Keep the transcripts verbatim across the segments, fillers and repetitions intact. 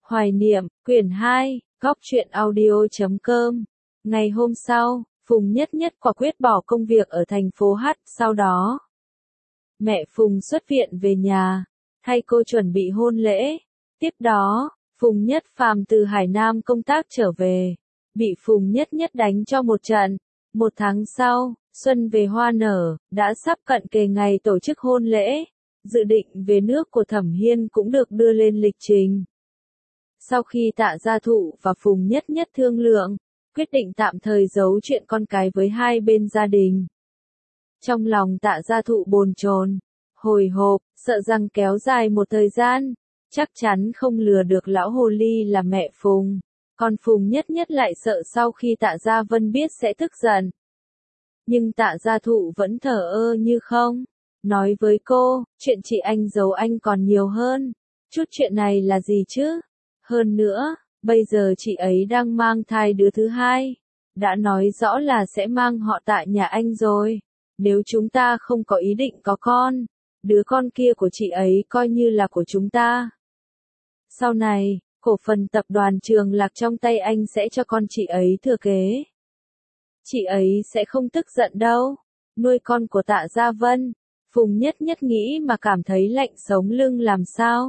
Hoài niệm, quyển hai, góc truyện audio chấm com. Ngày hôm sau, Phùng Nhất Nhất quả quyết bỏ công việc ở thành phố H, sau đó mẹ Phùng xuất viện về nhà, thay cô chuẩn bị hôn lễ. Tiếp đó, Phùng Nhất Phàm từ Hải Nam công tác trở về, bị Phùng Nhất Nhất đánh cho một trận. Một tháng sau, xuân về hoa nở, đã sắp cận kề ngày tổ chức hôn lễ. Dự định về nước của Thẩm Hiên cũng được đưa lên lịch trình. Sau khi Tạ Gia Thụ và Phùng Nhất Nhất thương lượng, quyết định tạm thời giấu chuyện con cái với hai bên gia đình. Trong lòng Tạ Gia Thụ bồn chồn, hồi hộp, sợ rằng kéo dài một thời gian, chắc chắn không lừa được lão hồ ly là mẹ Phùng. Còn Phùng Nhất Nhất lại sợ sau khi Tạ Gia Vân biết sẽ tức giận. Nhưng Tạ Gia Thụ vẫn thờ ơ như không. Nói với cô, chuyện chị anh giấu anh còn nhiều hơn. Chút chuyện này là gì chứ? Hơn nữa, bây giờ chị ấy đang mang thai đứa thứ hai. Đã nói rõ là sẽ mang họ Tạ nhà anh rồi. Nếu chúng ta không có ý định có con, đứa con kia của chị ấy coi như là của chúng ta. Sau này, cổ phần tập đoàn Trường Lạc trong tay anh sẽ cho con chị ấy thừa kế. Chị ấy sẽ không tức giận đâu. Nuôi con của Tạ Gia Vân. Phùng Nhất Nhất nghĩ mà cảm thấy lạnh sống lưng làm sao.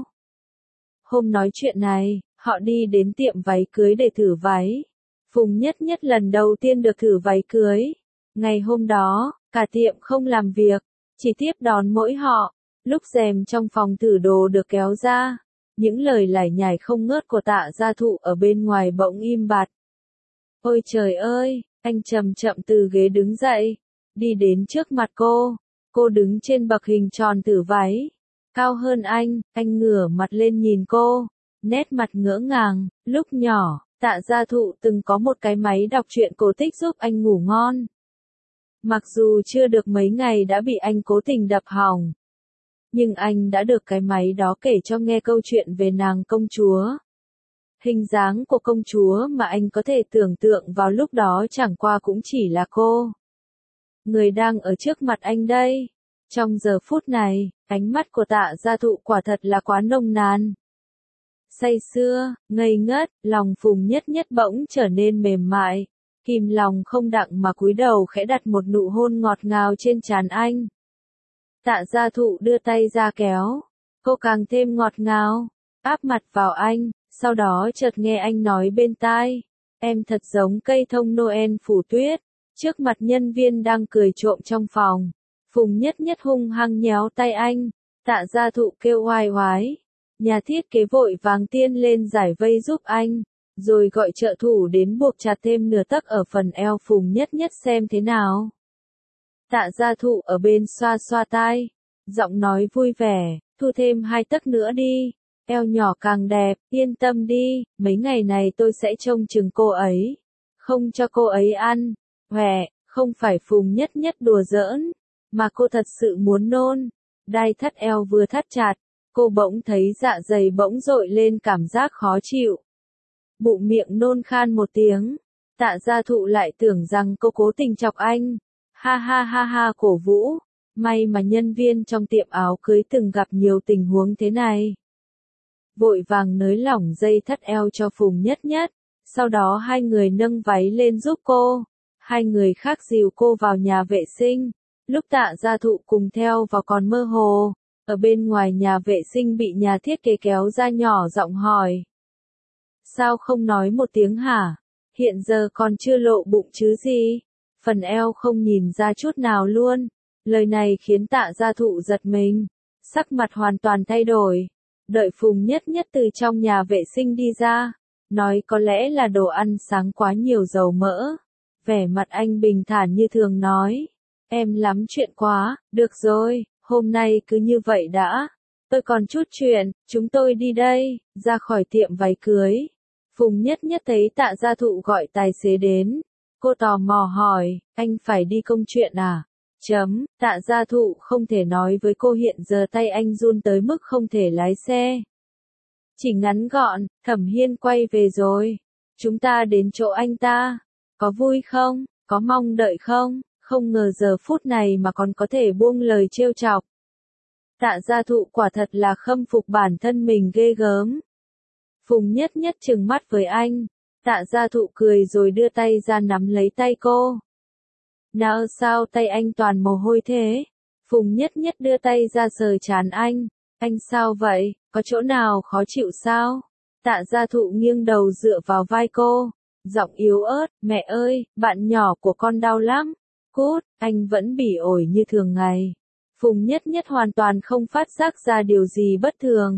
Hôm nói chuyện này, họ đi đến tiệm váy cưới để thử váy. Phùng Nhất Nhất lần đầu tiên được thử váy cưới. Ngày hôm đó, cả tiệm không làm việc, chỉ tiếp đón mỗi họ. Lúc rèm trong phòng thử đồ được kéo ra, những lời lải nhải không ngớt của Tạ Gia Thụ ở bên ngoài bỗng im bặt. Ôi trời ơi, anh chậm chậm từ ghế đứng dậy, đi đến trước mặt cô. Cô đứng trên bậc hình tròn thử váy, cao hơn anh, anh ngửa mặt lên nhìn cô, nét mặt ngỡ ngàng. Lúc nhỏ, Tạ Gia Thụ từng có một cái máy đọc truyện cổ tích giúp anh ngủ ngon. Mặc dù chưa được mấy ngày đã bị anh cố tình đập hỏng, nhưng anh đã được cái máy đó kể cho nghe câu chuyện về nàng công chúa. Hình dáng của công chúa mà anh có thể tưởng tượng vào lúc đó chẳng qua cũng chỉ là cô. Người đang ở trước mặt anh đây. Trong giờ phút này, ánh mắt của Tạ Gia Thụ quả thật là quá nồng nàn. Say sưa, ngây ngất, lòng Phùng Nhất Nhất bỗng trở nên mềm mại. Kìm lòng không đặng mà cúi đầu khẽ đặt một nụ hôn ngọt ngào trên trán anh. Tạ Gia Thụ đưa tay ra kéo. Cô càng thêm ngọt ngào, áp mặt vào anh, sau đó chợt nghe anh nói bên tai. Em thật giống cây thông Noel phủ tuyết. Trước mặt nhân viên đang cười trộm trong phòng, Phùng Nhất Nhất hung hăng nhéo tay anh. Tạ Gia Thụ kêu oai oái. Nhà thiết kế vội vàng tiên lên giải vây giúp anh, rồi gọi trợ thủ đến buộc chặt thêm nửa tấc ở phần eo Phùng Nhất Nhất xem thế nào. Tạ Gia Thụ ở bên xoa xoa tai, giọng nói vui vẻ, thu thêm hai tấc nữa đi, eo nhỏ càng đẹp, yên tâm đi, mấy ngày này tôi sẽ trông chừng cô ấy, không cho cô ấy ăn. Hòe, không phải Phùng Nhất Nhất đùa giỡn, mà cô thật sự muốn nôn. Đai thắt eo vừa thắt chặt, cô bỗng thấy dạ dày bỗng dội lên cảm giác khó chịu. Bụng miệng nôn khan một tiếng. Tạ Gia Thụ lại tưởng rằng cô cố tình chọc anh. Ha ha ha ha cổ vũ. May mà nhân viên trong tiệm áo cưới từng gặp nhiều tình huống thế này. Vội vàng nới lỏng dây thắt eo cho Phùng Nhất Nhất. Sau đó hai người nâng váy lên giúp cô. Hai người khác dìu cô vào nhà vệ sinh. Lúc Tạ Gia Thụ cùng theo vào còn mơ hồ. Ở bên ngoài nhà vệ sinh bị nhà thiết kế kéo ra nhỏ giọng hỏi. Sao không nói một tiếng hả? Hiện giờ còn chưa lộ bụng chứ gì? Phần eo không nhìn ra chút nào luôn. Lời này khiến Tạ Gia Thụ giật mình. Sắc mặt hoàn toàn thay đổi. Đợi Phùng Nhất Nhất từ trong nhà vệ sinh đi ra. Nói có lẽ là đồ ăn sáng quá nhiều dầu mỡ. Vẻ mặt anh bình thản như thường nói. Em lắm chuyện quá, được rồi, hôm nay cứ như vậy đã. Tôi còn chút chuyện, chúng tôi đi đây, ra khỏi tiệm váy cưới. Phùng Nhất Nhất thấy Tạ Gia Thụ gọi tài xế đến. Cô tò mò hỏi, anh phải đi công chuyện à? Chấm, Tạ Gia Thụ không thể nói với cô hiện giờ tay anh run tới mức không thể lái xe. Chỉ ngắn gọn, Thẩm Hiên quay về rồi. Chúng ta đến chỗ anh ta. Có vui không? Có mong đợi không? Không ngờ giờ phút này mà còn có thể buông lời trêu chọc. Tạ Gia Thụ quả thật là khâm phục bản thân mình ghê gớm. Phùng Nhất Nhất trừng mắt với anh. Tạ Gia Thụ cười rồi đưa tay ra nắm lấy tay cô. Nào sao tay anh toàn mồ hôi thế? Phùng Nhất Nhất đưa tay ra sờ trán anh. Anh sao vậy, có chỗ nào khó chịu sao? Tạ Gia Thụ nghiêng đầu dựa vào vai cô. Giọng yếu ớt, mẹ ơi, bạn nhỏ của con đau lắm. Cút, anh vẫn bỉ ổi như thường ngày. Phùng Nhất Nhất hoàn toàn không phát giác ra điều gì bất thường.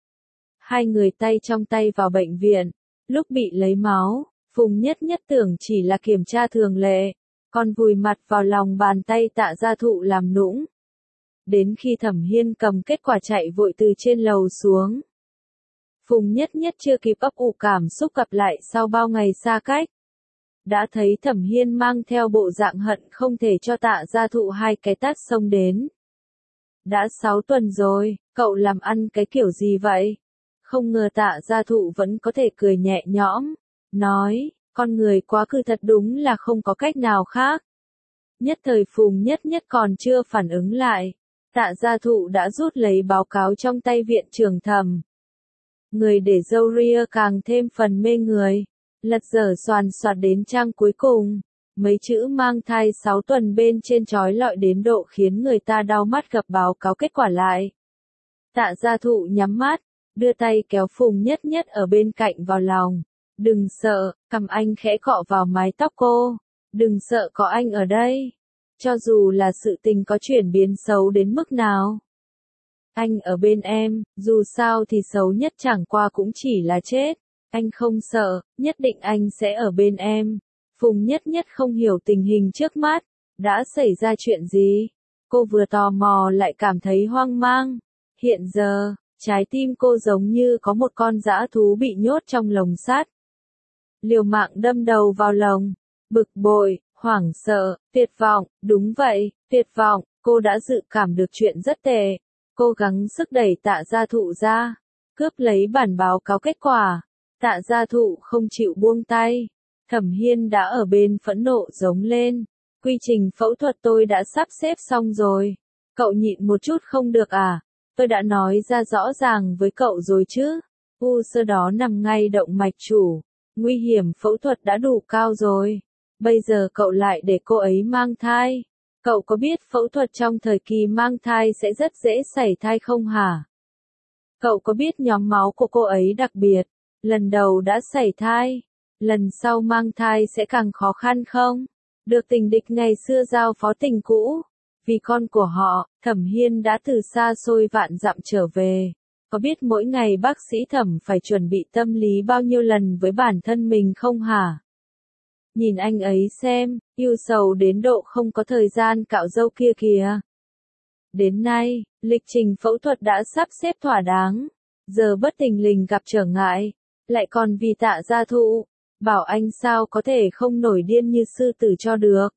Hai người tay trong tay vào bệnh viện. Lúc bị lấy máu, Phùng Nhất Nhất tưởng chỉ là kiểm tra thường lệ. Còn vùi mặt vào lòng bàn tay Tạ Gia Thụ làm nũng. Đến khi Thẩm Hiên cầm kết quả chạy vội từ trên lầu xuống. Phùng Nhất Nhất chưa kịp ấp ủ cảm xúc gặp lại sau bao ngày xa cách. Đã thấy Thẩm Hiên mang theo bộ dạng hận không thể cho Tạ Gia Thụ hai cái tát xông đến. Đã sáu tuần rồi, cậu làm ăn cái kiểu gì vậy? Không ngờ Tạ Gia Thụ vẫn có thể cười nhẹ nhõm. Nói, con người quá khứ thật đúng là không có cách nào khác. Nhất thời Phùng Nhất Nhất còn chưa phản ứng lại. Tạ Gia Thụ đã rút lấy báo cáo trong tay viện trưởng Thẩm. Người để râu ria càng thêm phần mê người. Lật dở soàn soạt đến trang cuối cùng. Mấy chữ mang thai sáu tuần bên trên trói lọi đến độ khiến người ta đau mắt gặp báo cáo kết quả lại. Tạ Gia Thụ nhắm mắt, đưa tay kéo Phùng Nhất Nhất ở bên cạnh vào lòng. Đừng sợ, cầm anh khẽ cọ vào mái tóc cô. Đừng sợ, có anh ở đây. Cho dù là sự tình có chuyển biến xấu đến mức nào. Anh ở bên em, dù sao thì xấu nhất chẳng qua cũng chỉ là chết. Anh không sợ, nhất định anh sẽ ở bên em. Phùng Nhất Nhất không hiểu tình hình trước mắt. Đã xảy ra chuyện gì? Cô vừa tò mò lại cảm thấy hoang mang. Hiện giờ, trái tim cô giống như có một con dã thú bị nhốt trong lồng sắt. Liều mạng đâm đầu vào lồng. Bực bội, hoảng sợ, tuyệt vọng, đúng vậy, tuyệt vọng. Cô đã dự cảm được chuyện rất tệ. Cô gắng sức đẩy Tạ Gia Thụ ra. Cướp lấy bản báo cáo kết quả. Tạ Gia Thụ không chịu buông tay. Thẩm Hiên đã ở bên phẫn nộ giống lên. Quy trình phẫu thuật tôi đã sắp xếp xong rồi. Cậu nhịn một chút không được à? Tôi đã nói ra rõ ràng với cậu rồi chứ. U sơ đó nằm ngay động mạch chủ. Nguy hiểm phẫu thuật đã đủ cao rồi. Bây giờ cậu lại để cô ấy mang thai. Cậu có biết phẫu thuật trong thời kỳ mang thai sẽ rất dễ sảy thai không hả? Cậu có biết nhóm máu của cô ấy đặc biệt, lần đầu đã sảy thai, lần sau mang thai sẽ càng khó khăn không? Được tình địch ngày xưa giao phó tình cũ, vì con của họ, Thẩm Hiên đã từ xa xôi vạn dặm trở về. Có biết mỗi ngày bác sĩ Thẩm phải chuẩn bị tâm lý bao nhiêu lần với bản thân mình không hả? Nhìn anh ấy xem, yêu sầu đến độ không có thời gian cạo râu kia kìa. Đến nay, lịch trình phẫu thuật đã sắp xếp thỏa đáng. Giờ bất thình lình gặp trở ngại, lại còn vì Tạ Gia Thụ. Bảo anh sao có thể không nổi điên như sư tử cho được.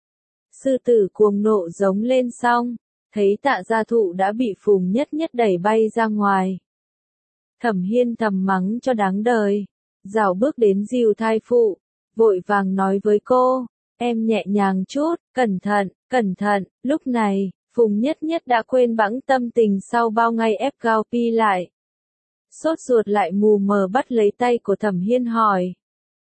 Sư tử cuồng nộ giống lên xong, thấy Tạ Gia Thụ đã bị Phùng Nhất Nhất đẩy bay ra ngoài. Thẩm Hiên thầm mắng cho đáng đời. Rảo bước đến dìu thai phụ, vội vàng nói với cô, em nhẹ nhàng chút, cẩn thận, cẩn thận. Lúc này, Phùng Nhất Nhất đã quên bẵng tâm tình sau bao ngày ép gao pi lại. Sốt ruột lại mù mờ bắt lấy tay của Thẩm Hiên hỏi.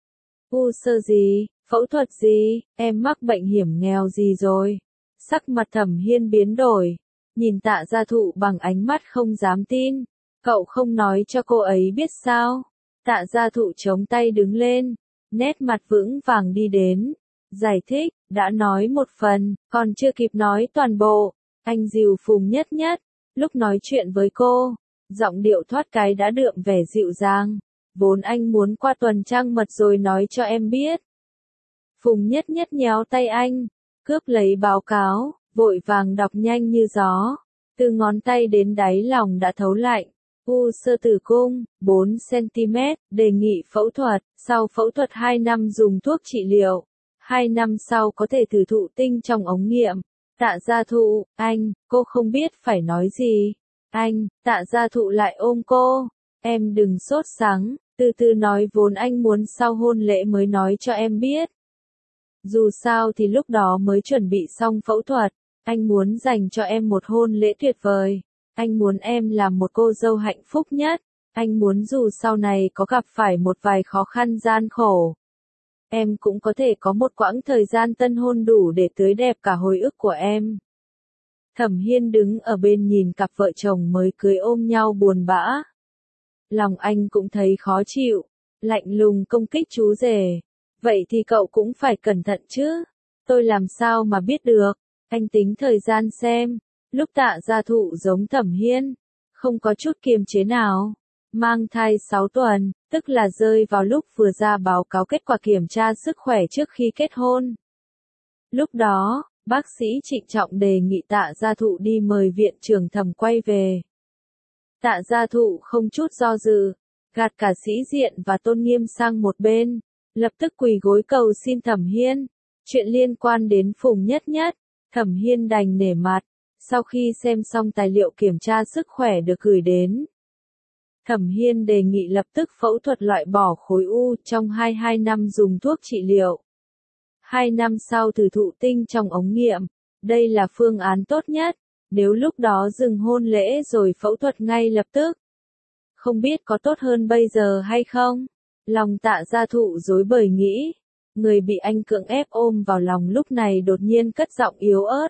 U sơ gì, phẫu thuật gì, em mắc bệnh hiểm nghèo gì rồi? Sắc mặt Thẩm Hiên biến đổi, nhìn Tạ Gia Thụ bằng ánh mắt không dám tin. Cậu không nói cho cô ấy biết sao? Tạ Gia Thụ chống tay đứng lên, nét mặt vững vàng đi đến. Giải thích, đã nói một phần, còn chưa kịp nói toàn bộ. Anh dìu Phùng Nhất Nhất, lúc nói chuyện với cô, giọng điệu thoát cái đã đượm vẻ dịu dàng. Vốn anh muốn qua tuần trăng mật rồi nói cho em biết. Phùng Nhất Nhất nhéo tay anh, cướp lấy báo cáo, vội vàng đọc nhanh như gió. Từ ngón tay đến đáy lòng đã thấu lạnh. U sơ tử cung, bốn xăng-ti-mét, đề nghị phẫu thuật, sau phẫu thuật hai năm dùng thuốc trị liệu. hai năm sau có thể thử thụ tinh trong ống nghiệm. Tạ Gia Thụ, anh, cô không biết phải nói gì. Anh, Tạ Gia Thụ lại ôm cô. Em đừng sốt sắng, từ từ nói, vốn anh muốn sau hôn lễ mới nói cho em biết. Dù sao thì lúc đó mới chuẩn bị xong phẫu thuật, anh muốn dành cho em một hôn lễ tuyệt vời. Anh muốn em làm một cô dâu hạnh phúc nhất. Anh muốn dù sau này có gặp phải một vài khó khăn gian khổ, em cũng có thể có một quãng thời gian tân hôn đủ để tưới đẹp cả hồi ức của em. Thẩm Hiên đứng ở bên nhìn cặp vợ chồng mới cưới ôm nhau buồn bã. Lòng anh cũng thấy khó chịu, lạnh lùng công kích chú rể. Vậy thì cậu cũng phải cẩn thận chứ. Tôi làm sao mà biết được, anh tính thời gian xem. Lúc Tạ Gia Thụ giống Thẩm Hiên, không có chút kiềm chế nào. Mang thai sáu tuần, tức là rơi vào lúc vừa ra báo cáo kết quả kiểm tra sức khỏe trước khi kết hôn. Lúc đó, bác sĩ trịnh trọng đề nghị Tạ Gia Thụ đi mời viện trưởng Thẩm quay về. Tạ Gia Thụ không chút do dự, gạt cả sĩ diện và tôn nghiêm sang một bên, lập tức quỳ gối cầu xin Thẩm Hiên. Chuyện liên quan đến Phùng Nhất Nhất, Thẩm Hiên đành nể mặt. Sau khi xem xong tài liệu kiểm tra sức khỏe được gửi đến, Thẩm Hiên đề nghị lập tức phẫu thuật loại bỏ khối u trong hai mươi hai năm dùng thuốc trị liệu. hai năm sau thử thụ tinh trong ống nghiệm. Đây là phương án tốt nhất, nếu lúc đó dừng hôn lễ rồi phẫu thuật ngay lập tức. Không biết có tốt hơn bây giờ hay không? Lòng Tạ Gia Thụ rối bời nghĩ. Người bị anh cưỡng ép ôm vào lòng lúc này đột nhiên cất giọng yếu ớt.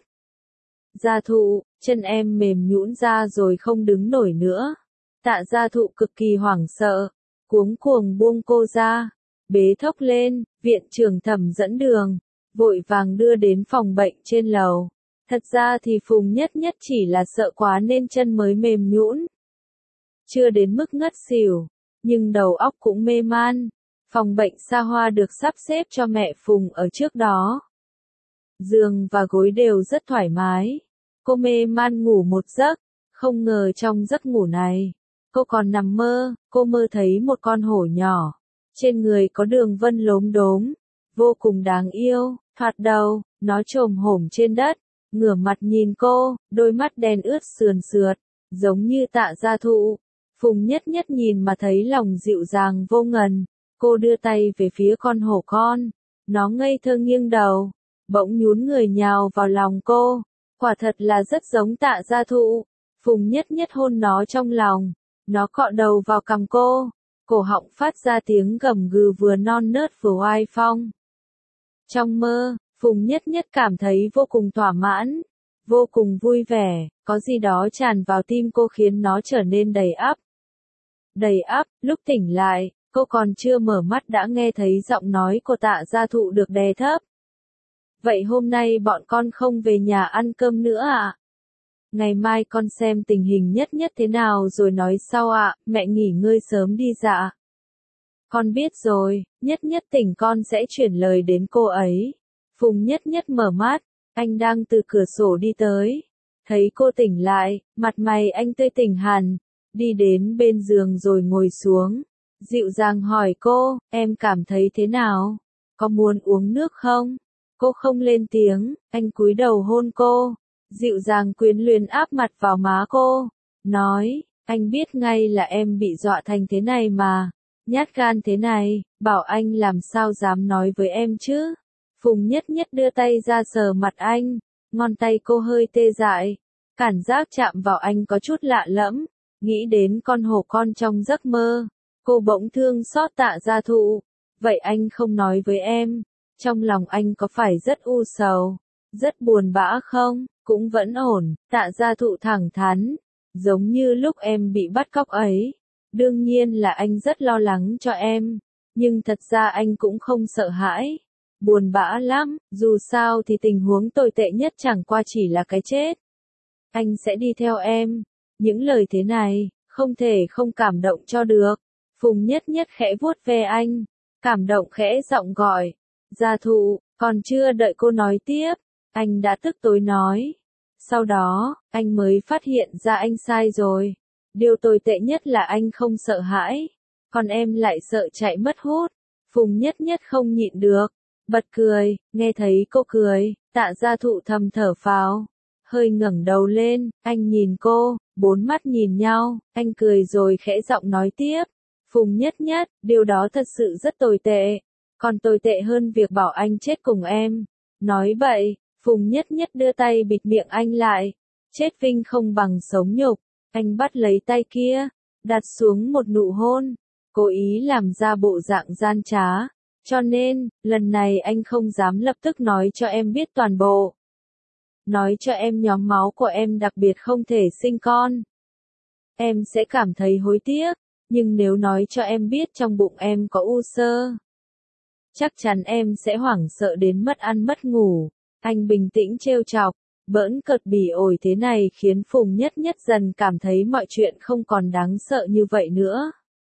Gia Thụ, chân em mềm nhũn ra rồi không đứng nổi nữa. Tạ Gia Thụ cực kỳ hoảng sợ, cuống cuồng buông cô ra, bế thốc lên, viện trưởng Thẩm dẫn đường, vội vàng đưa đến phòng bệnh trên lầu. Thật ra thì Phùng Nhất Nhất chỉ là sợ quá nên chân mới mềm nhũn. Chưa đến mức ngất xỉu, nhưng đầu óc cũng mê man. Phòng bệnh xa hoa được sắp xếp cho mẹ Phùng ở trước đó. Giường và gối đều rất thoải mái. Cô mê man ngủ một giấc, không ngờ trong giấc ngủ này, cô còn nằm mơ, cô mơ thấy một con hổ nhỏ, trên người có đường vân lốm đốm, vô cùng đáng yêu, thoạt đầu, nó chồm hổm trên đất, ngửa mặt nhìn cô, đôi mắt đen ướt sườn sượt, giống như Tạ Gia Thụ. Phùng Nhất Nhất nhìn mà thấy lòng dịu dàng vô ngần, cô đưa tay về phía con hổ con, nó ngây thơ nghiêng đầu, bỗng nhún người nhào vào lòng cô. Quả thật là rất giống Tạ Gia Thụ. Phùng Nhất Nhất hôn nó trong lòng, nó cọ đầu vào cằm cô, cổ họng phát ra tiếng gầm gừ vừa non nớt vừa oai phong. Trong mơ, Phùng Nhất Nhất cảm thấy vô cùng thỏa mãn, vô cùng vui vẻ, có gì đó tràn vào tim cô khiến nó trở nên đầy ắp. Đầy ắp, lúc tỉnh lại, cô còn chưa mở mắt đã nghe thấy giọng nói của Tạ Gia Thụ được đè thấp. Vậy hôm nay bọn con không về nhà ăn cơm nữa à? Ngày mai con xem tình hình Nhất Nhất thế nào rồi nói sau ạ, mẹ nghỉ ngơi sớm đi dạ. Con biết rồi, Nhất Nhất tỉnh con sẽ chuyển lời đến cô ấy. Phùng Nhất Nhất mở mắt, anh đang từ cửa sổ đi tới. Thấy cô tỉnh lại, mặt mày anh tươi tỉnh hẳn, đi đến bên giường rồi ngồi xuống. Dịu dàng hỏi cô, em cảm thấy thế nào? Có muốn uống nước không? Cô không lên tiếng, anh cúi đầu hôn cô, dịu dàng quyến luyến áp mặt vào má cô, nói, anh biết ngay là em bị dọa thành thế này mà, nhát gan thế này, bảo anh làm sao dám nói với em chứ. Phùng Nhất Nhất đưa tay ra sờ mặt anh, ngón tay cô hơi tê dại, cảm giác chạm vào anh có chút lạ lẫm, nghĩ đến con hổ con trong giấc mơ, cô bỗng thương xót Tạ Gia Thụ, vậy anh không nói với em. Trong lòng anh có phải rất u sầu, rất buồn bã không? Cũng vẫn ổn, Tạ Gia Thụ thẳng thắn, giống như lúc em bị bắt cóc ấy. Đương nhiên là anh rất lo lắng cho em, nhưng thật ra anh cũng không sợ hãi. Buồn bã lắm, dù sao thì tình huống tồi tệ nhất chẳng qua chỉ là cái chết. Anh sẽ đi theo em. Những lời thế này, không thể không cảm động cho được. Phùng Nhất Nhất khẽ vuốt ve anh, cảm động khẽ giọng gọi. Gia Thụ, còn chưa đợi cô nói tiếp, anh đã tức tối nói. Sau đó, anh mới phát hiện ra anh sai rồi. Điều tồi tệ nhất là anh không sợ hãi, còn em lại sợ chạy mất hút. Phùng Nhất Nhất không nhịn được, bật cười, nghe thấy cô cười, Tạ Gia Thụ thầm thở phào, hơi ngẩng đầu lên, anh nhìn cô, bốn mắt nhìn nhau, anh cười rồi khẽ giọng nói tiếp. Phùng Nhất Nhất, điều đó thật sự rất tồi tệ. Còn tồi tệ hơn việc bảo anh chết cùng em. Nói bậy, Phùng Nhất Nhất đưa tay bịt miệng anh lại. Chết vinh không bằng sống nhục. Anh bắt lấy tay kia, đặt xuống một nụ hôn, cố ý làm ra bộ dạng gian trá. Cho nên, lần này anh không dám lập tức nói cho em biết toàn bộ. Nói cho em nhóm máu của em đặc biệt không thể sinh con. Em sẽ cảm thấy hối tiếc, nhưng nếu nói cho em biết trong bụng em có u xơ, chắc chắn em sẽ hoảng sợ đến mất ăn mất ngủ. Anh bình tĩnh trêu chọc, bỡn cợt bỉ ổi thế này khiến Phùng Nhất Nhất dần cảm thấy mọi chuyện không còn đáng sợ như vậy nữa.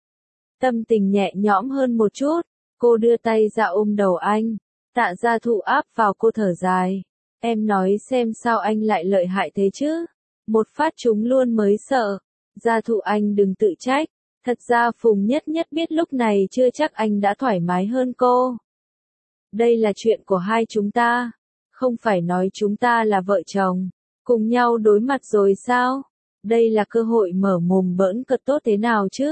Tâm tình nhẹ nhõm hơn một chút, cô đưa tay ra ôm đầu anh, Tạ Gia Thụ áp vào cô thở dài. Em nói xem sao anh lại lợi hại thế chứ? Một phát trúng luôn mới sợ. Gia Thụ anh đừng tự trách. Thật ra Phùng Nhất Nhất biết lúc này chưa chắc anh đã thoải mái hơn cô. Đây là chuyện của hai chúng ta. Không phải nói chúng ta là vợ chồng. Cùng nhau đối mặt rồi sao? Đây là cơ hội mở mồm bỡn cợt tốt thế nào chứ?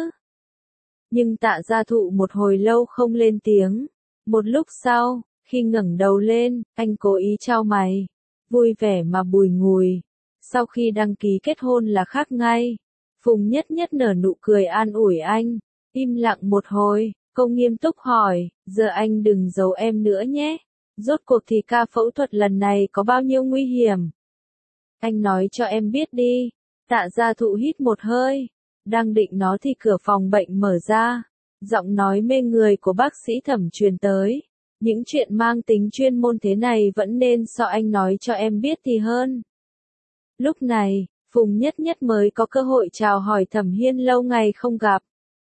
Nhưng Tạ Gia Thụ một hồi lâu không lên tiếng. Một lúc sau, khi ngẩng đầu lên, anh cố ý chau mày. Vui vẻ mà bùi ngùi. Sau khi đăng ký kết hôn là khác ngay. Phùng Nhất Nhất nở nụ cười an ủi anh. Im lặng một hồi, cô nghiêm túc hỏi, giờ anh đừng giấu em nữa nhé. Rốt cuộc thì ca phẫu thuật lần này có bao nhiêu nguy hiểm? Anh nói cho em biết đi. Tạ Gia Thụ hít một hơi. Đang định nói thì cửa phòng bệnh mở ra. Giọng nói mê người của bác sĩ Thẩm truyền tới. Những chuyện mang tính chuyên môn thế này vẫn nên do anh nói cho em biết thì hơn. Lúc này, Phùng Nhất Nhất mới có cơ hội chào hỏi Thẩm Hiên lâu ngày không gặp.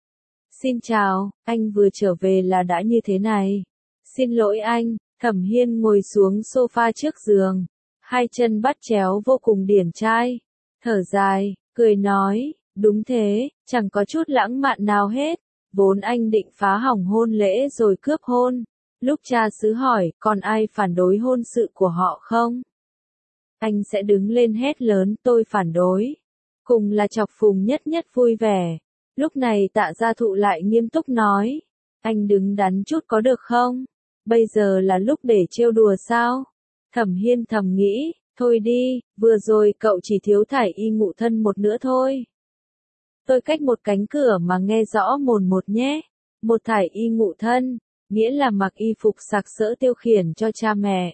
Xin chào, anh vừa trở về là đã như thế này. Xin lỗi anh, Thẩm Hiên ngồi xuống sofa trước giường. Hai chân bắt chéo vô cùng điển trai. Thở dài, cười nói, đúng thế, chẳng có chút lãng mạn nào hết. Vốn anh định phá hỏng hôn lễ rồi cướp hôn. Lúc cha xứ hỏi, còn ai phản đối hôn sự của họ không? Anh sẽ đứng lên hét lớn, tôi phản đối. Cùng là chọc Phùng Nhất Nhất vui vẻ. Lúc này Tạ Gia Thụ lại nghiêm túc nói. Anh đứng đắn chút có được không? Bây giờ là lúc để trêu đùa sao? Thẩm Hiên thầm nghĩ, thôi đi, vừa rồi cậu chỉ thiếu thải y ngụ thân một nữa thôi. Tôi cách một cánh cửa mà nghe rõ mồn một nhé. Một thải y ngụ thân, nghĩa là mặc y phục sặc sỡ tiêu khiển cho cha mẹ.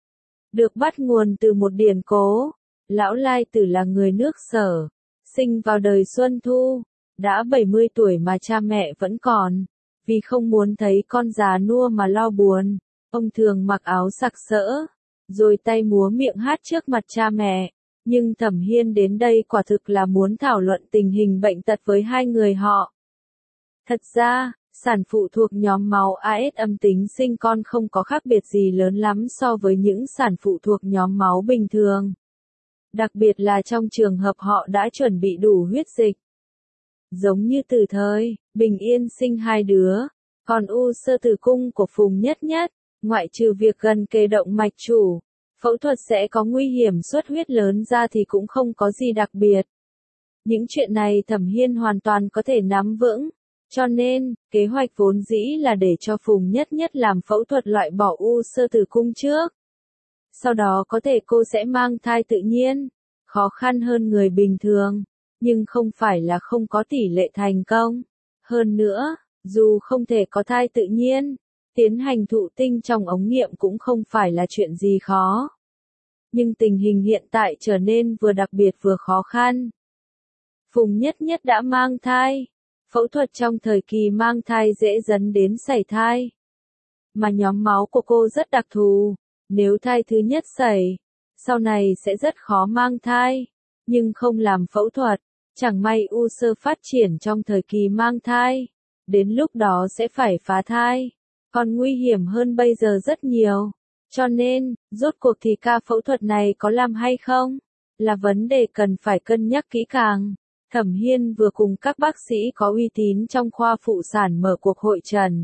Được bắt nguồn từ một điển cố. Lão Lai Tử là người nước Sở, sinh vào đời Xuân Thu, đã bảy mươi tuổi mà cha mẹ vẫn còn. Vì không muốn thấy con già nua mà lo buồn, ông thường mặc áo sặc sỡ, rồi tay múa miệng hát trước mặt cha mẹ. Nhưng Thẩm Hiên đến đây quả thực là muốn thảo luận tình hình bệnh tật với hai người họ. Thật ra, sản phụ thuộc nhóm máu a ét âm tính sinh con không có khác biệt gì lớn lắm so với những sản phụ thuộc nhóm máu bình thường. Đặc biệt là trong trường hợp họ đã chuẩn bị đủ huyết dịch. Giống như từ thời, Bình Yên sinh hai đứa, còn u xơ tử cung của Phùng Nhất Nhất, ngoại trừ việc gần kề động mạch chủ, phẫu thuật sẽ có nguy hiểm xuất huyết lớn ra thì cũng không có gì đặc biệt. Những chuyện này Thẩm Hiên hoàn toàn có thể nắm vững. Cho nên, kế hoạch vốn dĩ là để cho Phùng Nhất Nhất làm phẫu thuật loại bỏ u xơ tử cung trước. Sau đó có thể cô sẽ mang thai tự nhiên, khó khăn hơn người bình thường, nhưng không phải là không có tỷ lệ thành công. Hơn nữa, dù không thể có thai tự nhiên, tiến hành thụ tinh trong ống nghiệm cũng không phải là chuyện gì khó. Nhưng tình hình hiện tại trở nên vừa đặc biệt vừa khó khăn. Phùng Nhất Nhất đã mang thai. Phẫu thuật trong thời kỳ mang thai dễ dẫn đến sảy thai. Mà nhóm máu của cô rất đặc thù. Nếu thai thứ nhất sảy, sau này sẽ rất khó mang thai. Nhưng không làm phẫu thuật, chẳng may u xơ phát triển trong thời kỳ mang thai. Đến lúc đó sẽ phải phá thai. Còn nguy hiểm hơn bây giờ rất nhiều. Cho nên, rốt cuộc thì ca phẫu thuật này có làm hay không? Là vấn đề cần phải cân nhắc kỹ càng. Thẩm Hiên vừa cùng các bác sĩ có uy tín trong khoa phụ sản mở cuộc hội trần.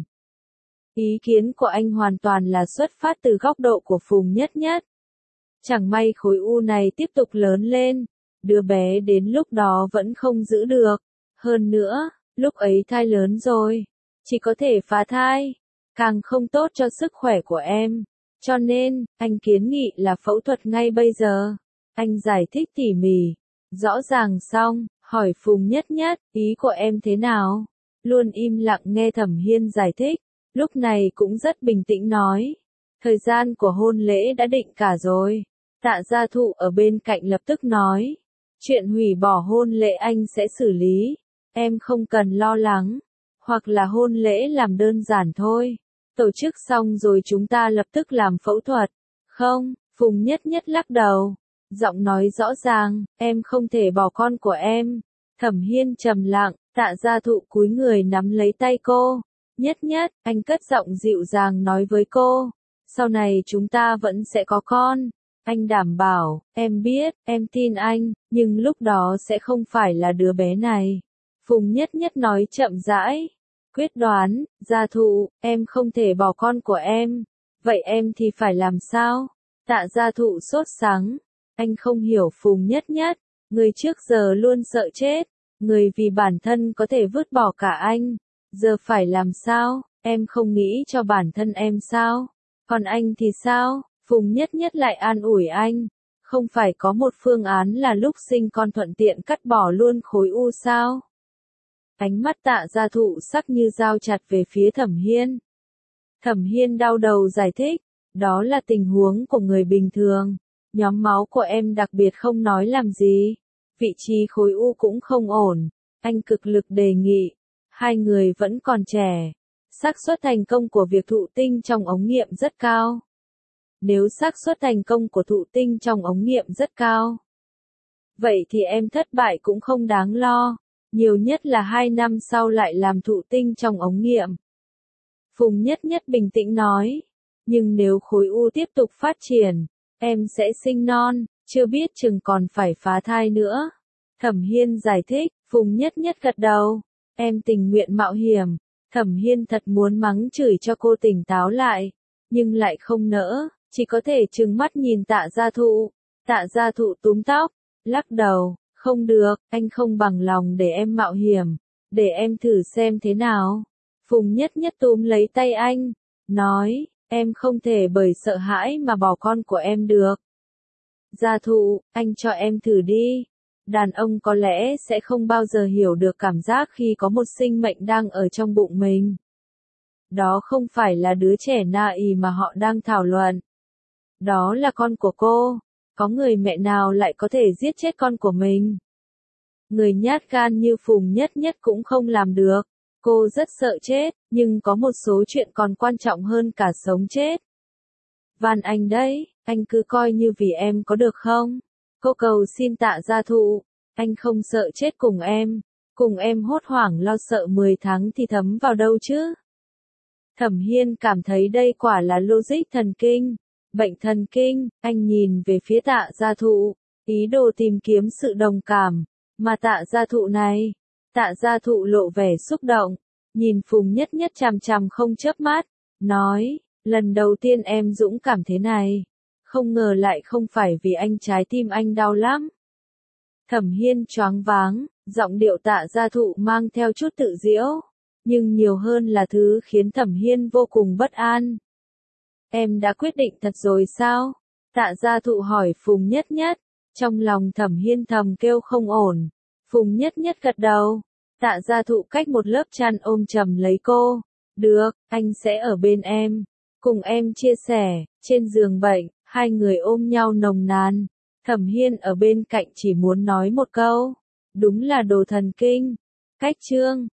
Ý kiến của anh hoàn toàn là xuất phát từ góc độ của Phùng Nhất Nhất. Chẳng may khối u này tiếp tục lớn lên, đứa bé đến lúc đó vẫn không giữ được. Hơn nữa, lúc ấy thai lớn rồi, chỉ có thể phá thai, càng không tốt cho sức khỏe của em. Cho nên, anh kiến nghị là phẫu thuật ngay bây giờ. Anh giải thích tỉ mỉ. Rõ ràng xong, Hỏi Phùng Nhất Nhất, ý của em thế nào? Luôn im lặng nghe Thẩm Hiên giải thích, lúc này cũng rất bình tĩnh nói. Thời gian của hôn lễ đã định cả rồi. Tạ Gia Thụ ở bên cạnh lập tức nói. Chuyện hủy bỏ hôn lễ anh sẽ xử lý. Em không cần lo lắng. Hoặc là hôn lễ làm đơn giản thôi. Tổ chức xong rồi chúng ta lập tức làm phẫu thuật. Không, Phùng Nhất Nhất lắc đầu. Giọng nói rõ ràng, em không thể bỏ con của em. Thẩm Hiên trầm lặng, Tạ Gia Thụ cúi người nắm lấy tay cô. Nhất Nhất, anh cất giọng dịu dàng nói với cô. Sau này chúng ta vẫn sẽ có con. Anh đảm bảo, em biết, em tin anh, nhưng lúc đó sẽ không phải là đứa bé này. Phùng Nhất Nhất nói chậm rãi. Quyết đoán, Gia Thụ, em không thể bỏ con của em. Vậy em thì phải làm sao? Tạ Gia Thụ sốt sắng. Anh không hiểu Phùng Nhất Nhất. Người trước giờ luôn sợ chết. Người vì bản thân có thể vứt bỏ cả anh. Giờ phải làm sao? Em không nghĩ cho bản thân em sao? Còn anh thì sao? Phùng Nhất Nhất lại an ủi anh. Không phải có một phương án là lúc sinh con thuận tiện cắt bỏ luôn khối u sao? Ánh mắt Tạ Gia Thụ sắc như dao chặt về phía Thẩm Hiên. Thẩm Hiên đau đầu giải thích. Đó là tình huống của người bình thường. Nhóm máu của em đặc biệt không nói làm gì. Vị trí khối u cũng không ổn. Anh cực lực đề nghị. Hai người vẫn còn trẻ. Xác suất thành công của việc thụ tinh trong ống nghiệm rất cao. Nếu xác suất thành công của thụ tinh trong ống nghiệm rất cao, vậy thì em thất bại cũng không đáng lo. Nhiều nhất là hai năm sau lại làm thụ tinh trong ống nghiệm. Phùng Nhất Nhất bình tĩnh nói. Nhưng nếu khối u tiếp tục phát triển, em sẽ sinh non, chưa biết chừng còn phải phá thai nữa. Thẩm Hiên giải thích. Phùng Nhất Nhất gật đầu. Em tình nguyện mạo hiểm. Thẩm Hiên thật muốn mắng chửi cho cô tỉnh táo lại, nhưng lại không nỡ, chỉ có thể trừng mắt nhìn Tạ Gia Thụ. Tạ Gia Thụ túm tóc, lắc đầu, không được, anh không bằng lòng để em mạo hiểm, để em thử xem thế nào. Phùng Nhất Nhất túm lấy tay anh, nói, em không thể bởi sợ hãi mà bỏ con của em được. Gia Thụ, anh cho em thử đi. Đàn ông có lẽ sẽ không bao giờ hiểu được cảm giác khi có một sinh mệnh đang ở trong bụng mình. Đó không phải là đứa trẻ na ì mà họ đang thảo luận. Đó là con của cô. Có người mẹ nào lại có thể giết chết con của mình? Người nhát gan như Phùng Nhất Nhất cũng không làm được. Cô rất sợ chết, nhưng có một số chuyện còn quan trọng hơn cả sống chết. Van anh đấy, anh cứ coi như vì em có được không? Cô cầu xin Tạ Gia Thụ, anh không sợ chết cùng em, cùng em hốt hoảng lo sợ mười tháng thì thấm vào đâu chứ? Thẩm Hiên cảm thấy đây quả là logic thần kinh, bệnh thần kinh, anh nhìn về phía Tạ Gia Thụ, ý đồ tìm kiếm sự đồng cảm, mà Tạ Gia Thụ này, Tạ Gia Thụ lộ vẻ xúc động, nhìn Phùng Nhất Nhất chằm chằm không chớp mắt, nói, lần đầu tiên em dũng cảm thế này. Không ngờ lại không phải vì anh trái tim anh đau lắm. Thẩm Hiên choáng váng, giọng điệu Tạ Gia Thụ mang theo chút tự giễu, nhưng nhiều hơn là thứ khiến Thẩm Hiên vô cùng bất an. Em đã quyết định thật rồi sao? Tạ Gia Thụ hỏi Phùng Nhất Nhất, trong lòng Thẩm Hiên thầm kêu không ổn. Phùng Nhất Nhất gật đầu. Tạ Gia Thụ cách một lớp chăn ôm chầm lấy cô. Được, anh sẽ ở bên em. Cùng em chia sẻ, trên giường bệnh. Hai người ôm nhau nồng nàn. Thẩm Hiên ở bên cạnh chỉ muốn nói một câu. Đúng là đồ thần kinh. Cách chương